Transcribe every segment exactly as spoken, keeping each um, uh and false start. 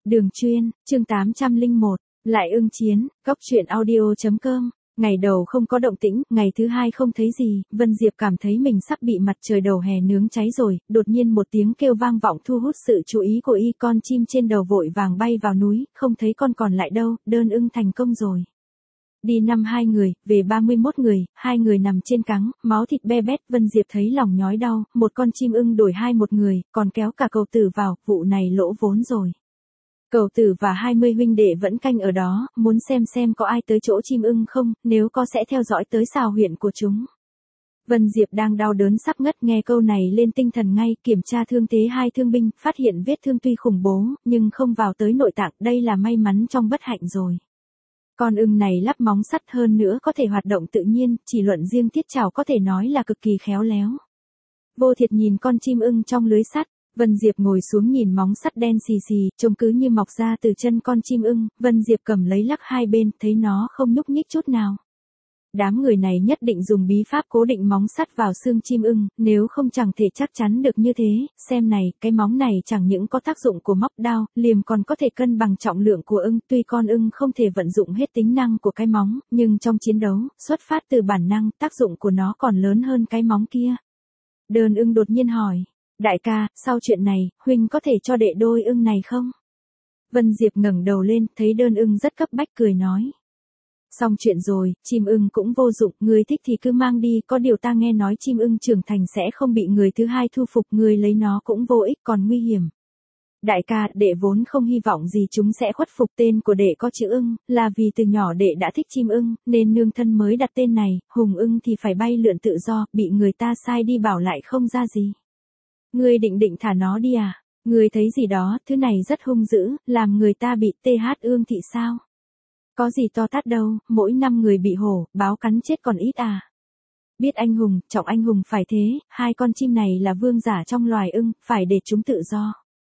Đường Chuyên, chương tám trăm lẻ một, lại ưng chiến, góc truyện audio chấm com. Ngày đầu không có động tĩnh, ngày thứ hai không thấy gì, Vân Diệp cảm thấy mình sắp bị mặt trời đầu hè nướng cháy rồi, đột nhiên một tiếng kêu vang vọng thu hút sự chú ý của y, con chim trên đầu vội vàng bay vào núi, không thấy con còn lại đâu, đơn ưng thành công rồi. Đi năm hai người, về ba mươi mốt người, hai người nằm trên cáng, máu thịt be bét, Vân Diệp thấy lòng nhói đau, một con chim ưng đổi hai một người, còn kéo cả cậu tử vào, vụ này lỗ vốn rồi. Cậu tử và hai mươi huynh đệ vẫn canh ở đó, muốn xem xem có ai tới chỗ chim ưng không, nếu có sẽ theo dõi tới xào huyện của chúng. Vân Diệp đang đau đớn sắp ngất, nghe câu này lên tinh thần ngay, kiểm tra thương thế hai thương binh, phát hiện vết thương tuy khủng bố, nhưng không vào tới nội tạng, đây là may mắn trong bất hạnh rồi. Con ưng này lắp móng sắt, hơn nữa có thể hoạt động tự nhiên, chỉ luận riêng thiết chảo có thể nói là cực kỳ khéo léo. Vô Thiệt nhìn con chim ưng trong lưới sắt. Vân Diệp ngồi xuống nhìn móng sắt đen xì xì, trông cứ như mọc ra từ chân con chim ưng, Vân Diệp cầm lấy lắc hai bên, thấy nó không nhúc nhích chút nào. Đám người này nhất định dùng bí pháp cố định móng sắt vào xương chim ưng, nếu không chẳng thể chắc chắn được như thế, xem này, cái móng này chẳng những có tác dụng của móc đao, liềm còn có thể cân bằng trọng lượng của ưng, tuy con ưng không thể vận dụng hết tính năng của cái móng, nhưng trong chiến đấu, xuất phát từ bản năng, tác dụng của nó còn lớn hơn cái móng kia. Đơn ưng đột nhiên hỏi. Đại ca, sau chuyện này, huynh có thể cho đệ đôi ưng này không? Vân Diệp ngẩng đầu lên, thấy đơn ưng rất cấp bách, cười nói. Xong chuyện rồi, chim ưng cũng vô dụng, người thích thì cứ mang đi, có điều ta nghe nói chim ưng trưởng thành sẽ không bị người thứ hai thu phục, người lấy nó cũng vô ích còn nguy hiểm. Đại ca, đệ vốn không hy vọng gì chúng sẽ khuất phục, tên của đệ có chữ ưng, là vì từ nhỏ đệ đã thích chim ưng, nên nương thân mới đặt tên này, hùng ưng thì phải bay lượn tự do, bị người ta sai đi bảo lại không ra gì. Ngươi định định thả nó đi à? Ngươi thấy gì đó, thứ này rất hung dữ, làm người ta bị tê hát ương thị sao? Có gì to tát đâu, mỗi năm người bị hổ, báo cắn chết còn ít à? Biết anh hùng, trọng anh hùng phải thế, hai con chim này là vương giả trong loài ưng, phải để chúng tự do.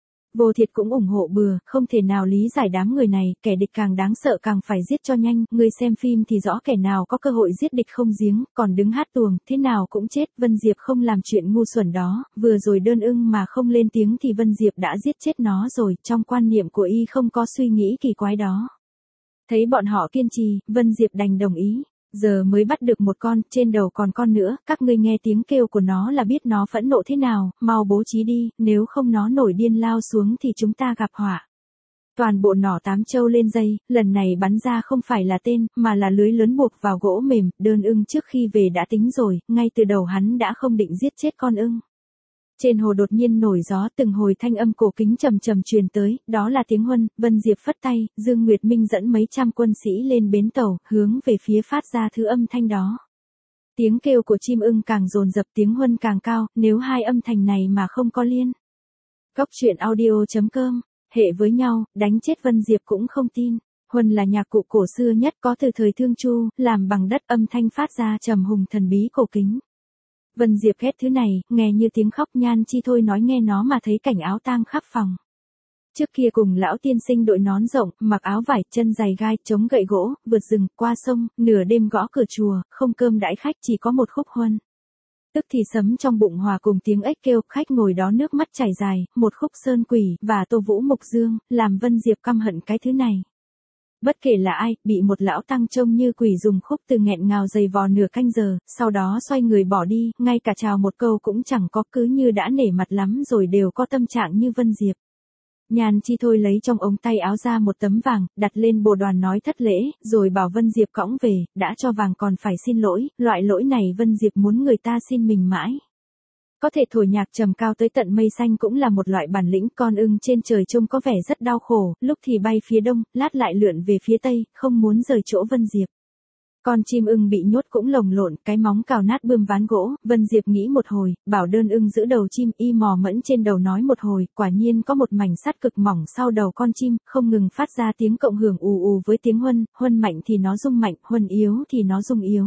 Vô Thiệt cũng ủng hộ bừa, không thể nào lý giải đám người này, kẻ địch càng đáng sợ càng phải giết cho nhanh, người xem phim thì rõ kẻ nào có cơ hội giết địch không giếng, còn đứng hát tuồng, thế nào cũng chết, Vân Diệp không làm chuyện ngu xuẩn đó, vừa rồi đơn ưng mà không lên tiếng thì Vân Diệp đã giết chết nó rồi, trong quan niệm của y không có suy nghĩ kỳ quái đó. Thấy bọn họ kiên trì, Vân Diệp đành đồng ý. Giờ mới bắt được một con, trên đầu còn con nữa, các ngươi nghe tiếng kêu của nó là biết nó phẫn nộ thế nào, mau bố trí đi, nếu không nó nổi điên lao xuống thì chúng ta gặp họa. Toàn bộ nỏ tám châu lên dây, lần này bắn ra không phải là tên, mà là lưới lớn buộc vào gỗ mềm, đơn ưng trước khi về đã tính rồi, ngay từ đầu hắn đã không định giết chết con ưng. Trên hồ đột nhiên nổi gió, từng hồi thanh âm cổ kính trầm trầm truyền tới, đó là tiếng huân, Vân Diệp phất tay, Dương Nguyệt Minh dẫn mấy trăm quân sĩ lên bến tàu, hướng về phía phát ra thứ âm thanh đó. Tiếng kêu của chim ưng càng dồn dập, tiếng huân càng cao, nếu hai âm thanh này mà không có liên. Góc truyện audio chấm com, hệ với nhau, đánh chết Vân Diệp cũng không tin. Huân là nhạc cụ cổ xưa nhất có từ thời Thương Chu, làm bằng đất, âm thanh phát ra trầm hùng thần bí cổ kính. Vân Diệp ghét thứ này, nghe như tiếng khóc, Nhan Chi Thôi nói nghe nó mà thấy cảnh áo tang khắp phòng. Trước kia cùng lão tiên sinh đội nón rộng, mặc áo vải, chân giày gai, chống gậy gỗ, vượt rừng, qua sông, nửa đêm gõ cửa chùa, không cơm đãi khách, chỉ có một khúc huân. Tức thì sấm trong bụng hòa cùng tiếng ếch kêu, khách ngồi đó nước mắt chảy dài, một khúc Sơn Quỷ, và Tô Vũ Mục Dương, làm Vân Diệp căm hận cái thứ này. Bất kể là ai, bị một lão tăng trông như quỷ dùng khúc từ nghẹn ngào dày vò nửa canh giờ, sau đó xoay người bỏ đi, ngay cả chào một câu cũng chẳng có, cứ như đã nể mặt lắm rồi đều có tâm trạng như Vân Diệp. Nhan Chi Thôi lấy trong ống tay áo ra một tấm vàng, đặt lên bồ đoàn nói thất lễ, rồi bảo Vân Diệp cõng về, đã cho vàng còn phải xin lỗi, loại lỗi này Vân Diệp muốn người ta xin mình mãi. Có thể thổi nhạc trầm cao tới tận mây xanh cũng là một loại bản lĩnh, con ưng trên trời trông có vẻ rất đau khổ, lúc thì bay phía đông, lát lại lượn về phía tây, không muốn rời chỗ Vân Diệp. Con chim ưng bị nhốt cũng lồng lộn, cái móng cào nát bươm ván gỗ, Vân Diệp nghĩ một hồi, bảo đơn ưng giữ đầu chim, y mò mẫn trên đầu nói một hồi, quả nhiên có một mảnh sắt cực mỏng sau đầu con chim, không ngừng phát ra tiếng cộng hưởng ù ù với tiếng huân, huân mạnh thì nó rung mạnh, huân yếu thì nó rung yếu.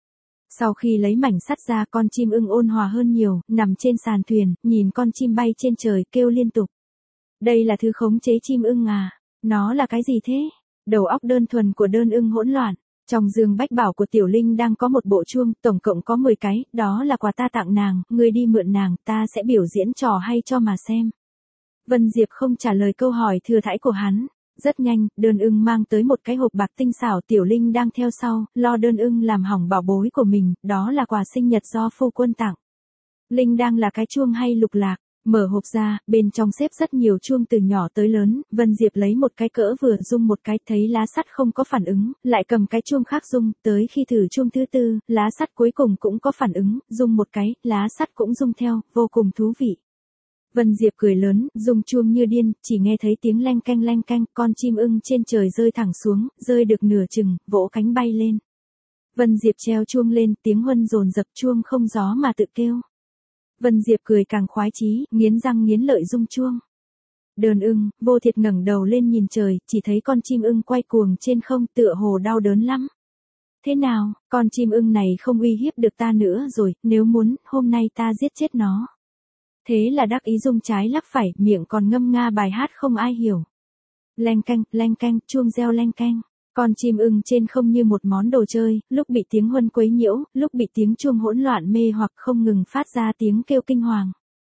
Sau khi lấy mảnh sắt ra, con chim ưng ôn hòa hơn nhiều, nằm trên sàn thuyền, nhìn con chim bay trên trời, kêu liên tục. Đây là thứ khống chế chim ưng à? Nó là cái gì thế? Đầu óc đơn thuần của đơn ưng hỗn loạn. Trong giường bách bảo của Tiểu Linh đang có một bộ chuông, tổng cộng có mười cái, đó là quà ta tặng nàng, ngươi đi mượn nàng, ta sẽ biểu diễn trò hay cho mà xem. Vân Diệp không trả lời câu hỏi thừa thãi của hắn. Rất nhanh, Đơn Ưng mang tới một cái hộp bạc tinh xảo, Tiểu Linh đang theo sau, lo Đơn Ưng làm hỏng bảo bối của mình, đó là quà sinh nhật do phu quân tặng. Linh đang là cái chuông hay lục lạc, mở hộp ra, bên trong xếp rất nhiều chuông từ nhỏ tới lớn, Vân Diệp lấy một cái cỡ vừa rung một cái, thấy lá sắt không có phản ứng, lại cầm cái chuông khác rung, tới khi thử chuông thứ tư, lá sắt cuối cùng cũng có phản ứng, rung một cái, lá sắt cũng rung theo, vô cùng thú vị. Vân Diệp cười lớn, rung chuông như điên, chỉ nghe thấy tiếng leng keng leng keng, con chim ưng trên trời rơi thẳng xuống, rơi được nửa chừng, vỗ cánh bay lên. Vân Diệp treo chuông lên, tiếng huân dồn dập, chuông không gió mà tự kêu. Vân Diệp cười càng khoái chí, nghiến răng nghiến lợi rung chuông. Đơn Ưng, Vô Thiệt ngẩng đầu lên nhìn trời, chỉ thấy con chim ưng quay cuồng trên không, tựa hồ đau đớn lắm. Thế nào, con chim ưng này không uy hiếp được ta nữa rồi, nếu muốn, hôm nay ta giết chết nó. Thế là đắc ý rung trái lắc phải, miệng còn ngâm nga bài hát không ai hiểu. Leng keng, leng keng, chuông reo leng keng. Con chim ưng trên không như một món đồ chơi, lúc bị tiếng huân quấy nhiễu, lúc bị tiếng chuông hỗn loạn mê hoặc không ngừng phát ra tiếng kêu kinh hoàng.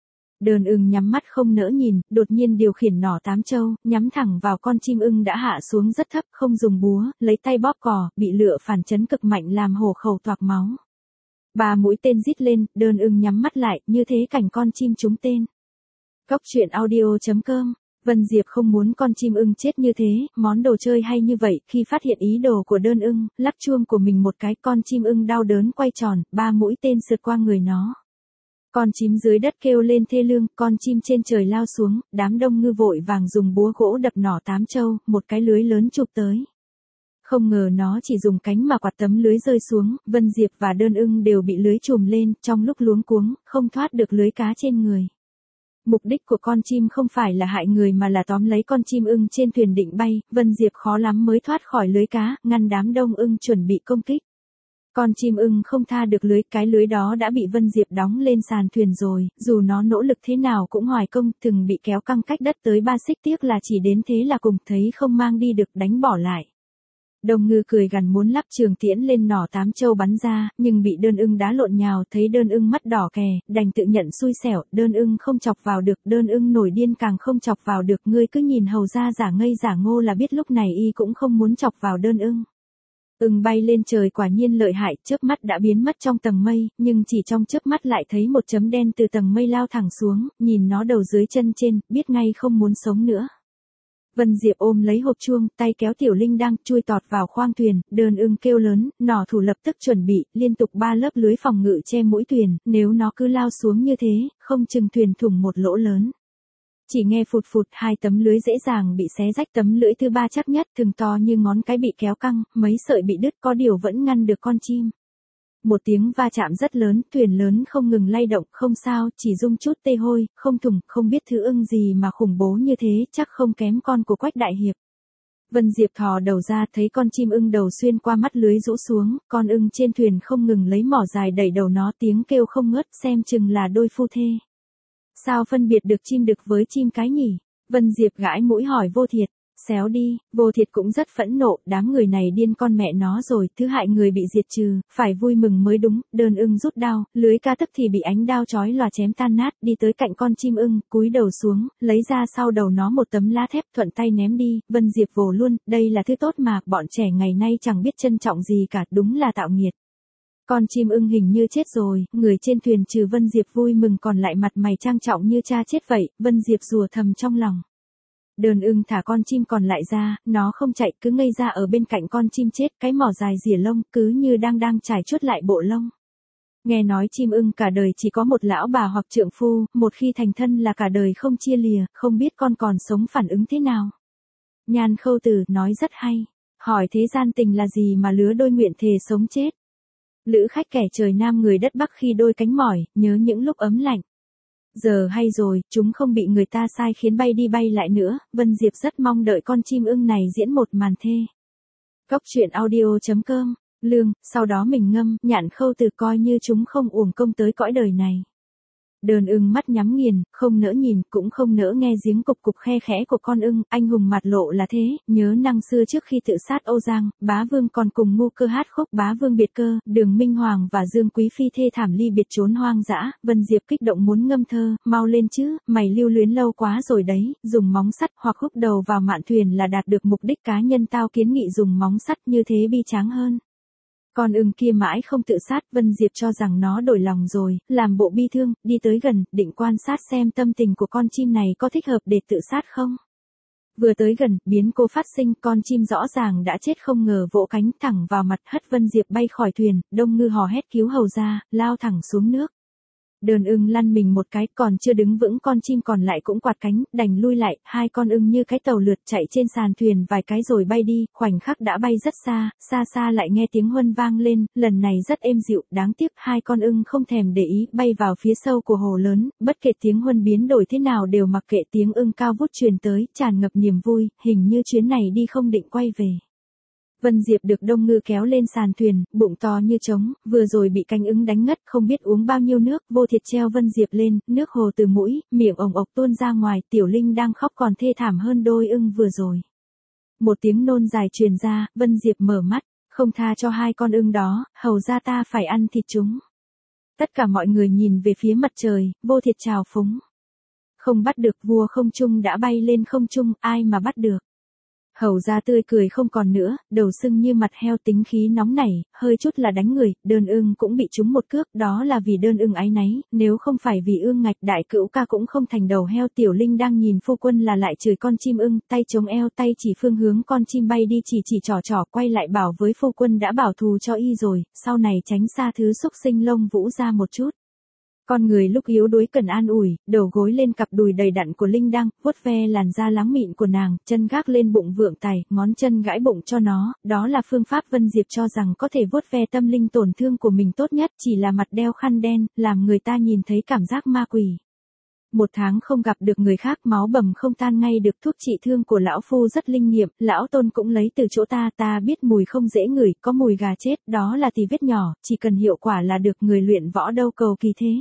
Đơn Ưng nhắm mắt không nỡ nhìn, đột nhiên điều khiển nỏ tám châu, nhắm thẳng vào con chim ưng đã hạ xuống rất thấp, không dùng búa, lấy tay bóp cò, bị lửa phản chấn cực mạnh làm hổ khẩu toạc máu. Ba mũi tên rít lên, Đơn Ưng nhắm mắt lại, như thế cảnh con chim trúng tên. Cốc truyện audio chấm com. Vân Diệp không muốn con chim ưng chết như thế, món đồ chơi hay như vậy, khi phát hiện ý đồ của Đơn Ưng, lắc chuông của mình một cái, con chim ưng đau đớn quay tròn, ba mũi tên sượt qua người nó. Con chim dưới đất kêu lên thê lương, con chim trên trời lao xuống, đám đông ngư vội vàng dùng búa gỗ đập nỏ tám châu, một cái lưới lớn chụp tới. Không ngờ nó chỉ dùng cánh mà quạt tấm lưới rơi xuống, Vân Diệp và Đơn Ưng đều bị lưới trùm lên, trong lúc luống cuống, không thoát được lưới cá trên người. Mục đích của con chim không phải là hại người mà là tóm lấy con chim ưng trên thuyền định bay, Vân Diệp khó lắm mới thoát khỏi lưới cá, ngăn đám đông ưng chuẩn bị công kích. Con chim ưng không tha được lưới, cái lưới đó đã bị Vân Diệp đóng lên sàn thuyền rồi, dù nó nỗ lực thế nào cũng hoài công, từng bị kéo căng cách đất tới ba xích, tiếc là chỉ đến thế là cùng, thấy không mang đi được đánh bỏ lại. Đồng Ngư cười gằn muốn lắp trường tiễn lên nỏ tám châu bắn ra, nhưng bị Đơn Ưng đá lộn nhào, thấy Đơn Ưng mắt đỏ kè, đành tự nhận xui xẻo, Đơn Ưng không chọc vào được, Đơn Ưng nổi điên càng không chọc vào được, ngươi cứ nhìn hầu ra giả ngây giả ngô là biết lúc này y cũng không muốn chọc vào Đơn Ưng. Ưng bay lên trời quả nhiên lợi hại, chớp mắt đã biến mất trong tầng mây, nhưng chỉ trong chớp mắt lại thấy một chấm đen từ tầng mây lao thẳng xuống, nhìn nó đầu dưới chân trên, biết ngay không muốn sống nữa. Vân Diệp ôm lấy hộp chuông, tay kéo Tiểu Linh đang chui tọt vào khoang thuyền, Đơn Ưng kêu lớn, nỏ thủ lập tức chuẩn bị, liên tục ba lớp lưới phòng ngự che mũi thuyền, nếu nó cứ lao xuống như thế, không chừng thuyền thủng một lỗ lớn. Chỉ nghe phụt phụt, hai tấm lưới dễ dàng bị xé rách, tấm lưỡi thứ ba chắc nhất, thường to như ngón cái bị kéo căng, mấy sợi bị đứt, có điều vẫn ngăn được con chim. Một tiếng va chạm rất lớn, thuyền lớn không ngừng lay động, không sao, chỉ rung chút tê hôi, không thủng, không biết thứ ưng gì mà khủng bố như thế, chắc không kém con của Quách đại hiệp. Vân Diệp thò đầu ra, thấy con chim ưng đầu xuyên qua mắt lưới rũ xuống, con ưng trên thuyền không ngừng lấy mỏ dài đẩy đầu nó, tiếng kêu không ngớt, xem chừng là đôi phu thê. Sao phân biệt được chim đực với chim cái nhỉ? Vân Diệp gãi mũi hỏi Vô Thiệt. Xéo đi, Vô Thiệt cũng rất phẫn nộ, đám người này điên con mẹ nó rồi, thứ hại người bị diệt trừ, phải vui mừng mới đúng. Đơn Ưng rút đao, lưới cá tức thì bị ánh đao chói lòa chém tan nát, đi tới cạnh con chim ưng, cúi đầu xuống, lấy ra sau đầu nó một tấm lá thép, thuận tay ném đi. Vân Diệp vồ luôn, đây là thứ tốt mà, bọn trẻ ngày nay chẳng biết trân trọng gì cả, đúng là tạo nghiệt. Con chim ưng hình như chết rồi, người trên thuyền trừ Vân Diệp vui mừng còn lại mặt mày trang trọng như cha chết vậy, Vân Diệp rùa thầm trong lòng. Đơn Ưng thả con chim còn lại ra, nó không chạy, cứ ngây ra ở bên cạnh con chim chết, cái mỏ dài rỉa lông, cứ như đang đang trải chuốt lại bộ lông. Nghe nói chim ưng cả đời chỉ có một lão bà hoặc trượng phu, một khi thành thân là cả đời không chia lìa, không biết con còn sống phản ứng thế nào. Nhan Khâu Tử nói rất hay, hỏi thế gian tình là gì mà lứa đôi nguyện thề sống chết. Lữ khách kẻ trời Nam người đất Bắc khi đôi cánh mỏi, nhớ những lúc ấm lạnh. Giờ hay rồi, chúng không bị người ta sai khiến bay đi bay lại nữa, Vân Diệp rất mong đợi con chim ưng này diễn một màn thê. Cốc truyện audio chấm com, lương, sau đó mình ngâm, Nhạn Khâu Tử coi như chúng không uổng công tới cõi đời này. Đơn ưng mắt nhắm nghiền, không nỡ nhìn, cũng không nỡ nghe giếng cục cục khe khẽ của con ưng, anh hùng mặt lộ là thế, nhớ năng xưa trước khi tự sát Âu Giang, Bá Vương còn cùng Ngu Cơ hát khúc Bá Vương biệt cơ, Đường Minh Hoàng và Dương Quý Phi thê thảm ly biệt trốn hoang dã, Vân Diệp kích động muốn ngâm thơ, mau lên chứ, mày lưu luyến lâu quá rồi đấy, dùng móng sắt hoặc húc đầu vào mạn thuyền là đạt được mục đích cá nhân tao kiến nghị dùng móng sắt như thế bi tráng hơn. Con ưng kia mãi không tự sát, Vân Diệp cho rằng nó đổi lòng rồi, làm bộ bi thương, đi tới gần, định quan sát xem tâm tình của con chim này có thích hợp để tự sát không. Vừa tới gần, biến cố phát sinh, con chim rõ ràng đã chết không ngờ vỗ cánh thẳng vào mặt, hất Vân Diệp bay khỏi thuyền, Đông Ngư hò hét cứu hầu ra, lao thẳng xuống nước. Đơn ưng lăn mình một cái, còn chưa đứng vững con chim còn lại cũng quạt cánh, đành lui lại, hai con ưng như cái tàu lượt chạy trên sàn thuyền vài cái rồi bay đi, khoảnh khắc đã bay rất xa, xa xa lại nghe tiếng huân vang lên, lần này rất êm dịu, đáng tiếc hai con ưng không thèm để ý, bay vào phía sâu của hồ lớn, bất kể tiếng huân biến đổi thế nào đều mặc kệ, tiếng ưng cao vút truyền tới, tràn ngập niềm vui, hình như chuyến này đi không định quay về. Vân Diệp được Đông Ngư kéo lên sàn thuyền, bụng to như trống, vừa rồi bị cánh ưng đánh ngất, không biết uống bao nhiêu nước, Vô Thiệt treo Vân Diệp lên, nước hồ từ mũi, miệng ồng ộc tuôn ra ngoài, Tiểu Linh đang khóc còn thê thảm hơn đôi ưng vừa rồi. Một tiếng nôn dài truyền ra, Vân Diệp mở mắt, không tha cho hai con ưng đó, hầu ra ta phải ăn thịt chúng. Tất cả mọi người nhìn về phía mặt trời, Vô Thiệt chào phúng. Không bắt được, vua không trung đã bay lên không trung, ai mà bắt được. Hầu ra tươi cười không còn nữa, đầu sưng như mặt heo, tính khí nóng nảy, hơi chút là đánh người, Đơn ưng cũng bị trúng một cước, đó là vì Đơn ưng áy náy, nếu không phải vì ương ngạch đại cữu ca cũng không thành đầu heo. Tiểu Linh đang nhìn phu quân là lại chửi con chim ưng, tay chống eo, tay chỉ phương hướng con chim bay đi, chỉ chỉ trò trò, quay lại bảo với phu quân đã bảo thù cho y rồi, sau này tránh xa thứ xúc sinh lông vũ ra một chút. Con người lúc yếu đuối cần an ủi, đầu gối lên cặp đùi đầy đặn của Linh Đăng, vuốt ve làn da láng mịn của nàng, chân gác lên bụng vượng tài, ngón chân gãi bụng cho nó, đó là phương pháp Vân Diệp cho rằng có thể vuốt ve tâm linh tổn thương của mình tốt nhất, chỉ là mặt đeo khăn đen, làm người ta nhìn thấy cảm giác ma quỷ. Một tháng không gặp được người khác, máu bầm không tan ngay được, thuốc trị thương của lão phu rất linh nghiệm, lão tôn cũng lấy từ chỗ ta, ta biết mùi không dễ ngửi, có mùi gà chết, đó là tì vết nhỏ, chỉ cần hiệu quả là được, người luyện võ đâu cầu kỳ thế.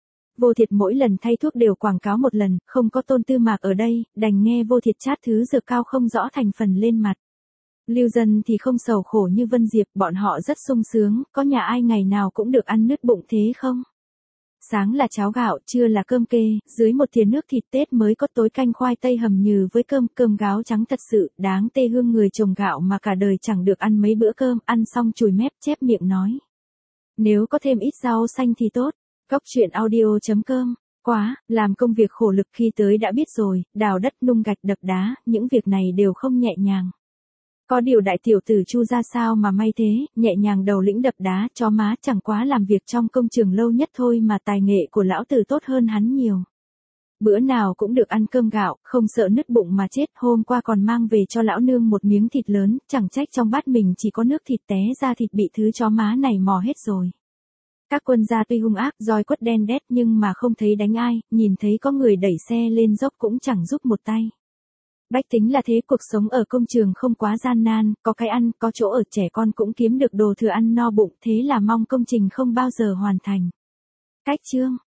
Vô Thiệt mỗi lần thay thuốc đều quảng cáo một lần, không có Tôn Tư Mạc ở đây, đành nghe Vô Thiệt chát thứ dược cao không rõ thành phần lên mặt. Lưu dân thì không sầu khổ như Vân Diệp, bọn họ rất sung sướng, có nhà ai ngày nào cũng được ăn nứt bụng thế không? Sáng là cháo gạo, trưa là cơm kê, dưới một thìa nước thịt Tết mới có tối canh khoai tây hầm nhừ với cơm, cơm gáo trắng thật sự, đáng tê hương người trồng gạo mà cả đời chẳng được ăn mấy bữa cơm, ăn xong chùi mép chép miệng nói. Nếu có thêm ít rau xanh thì tốt. Cóc truyện audio chấm com, quá, làm công việc khổ lực khi tới đã biết rồi, đào đất nung gạch đập đá, những việc này đều không nhẹ nhàng. Có điều đại tiểu tử Chu ra sao mà may thế, nhẹ nhàng đầu lĩnh đập đá, chó má chẳng quá làm việc trong công trường lâu nhất thôi mà tài nghệ của lão tử tốt hơn hắn nhiều. Bữa nào cũng được ăn cơm gạo, không sợ nứt bụng mà chết, hôm qua còn mang về cho lão nương một miếng thịt lớn, chẳng trách trong bát mình chỉ có nước thịt té ra thịt bị thứ chó má này mò hết rồi. Các quân gia tuy hung ác, roi quất đen đét nhưng mà không thấy đánh ai, nhìn thấy có người đẩy xe lên dốc cũng chẳng giúp một tay. Bách tính là thế, cuộc sống ở công trường không quá gian nan, có cái ăn, có chỗ ở, trẻ con cũng kiếm được đồ thừa ăn no bụng, thế là mong công trình không bao giờ hoàn thành. Cách chương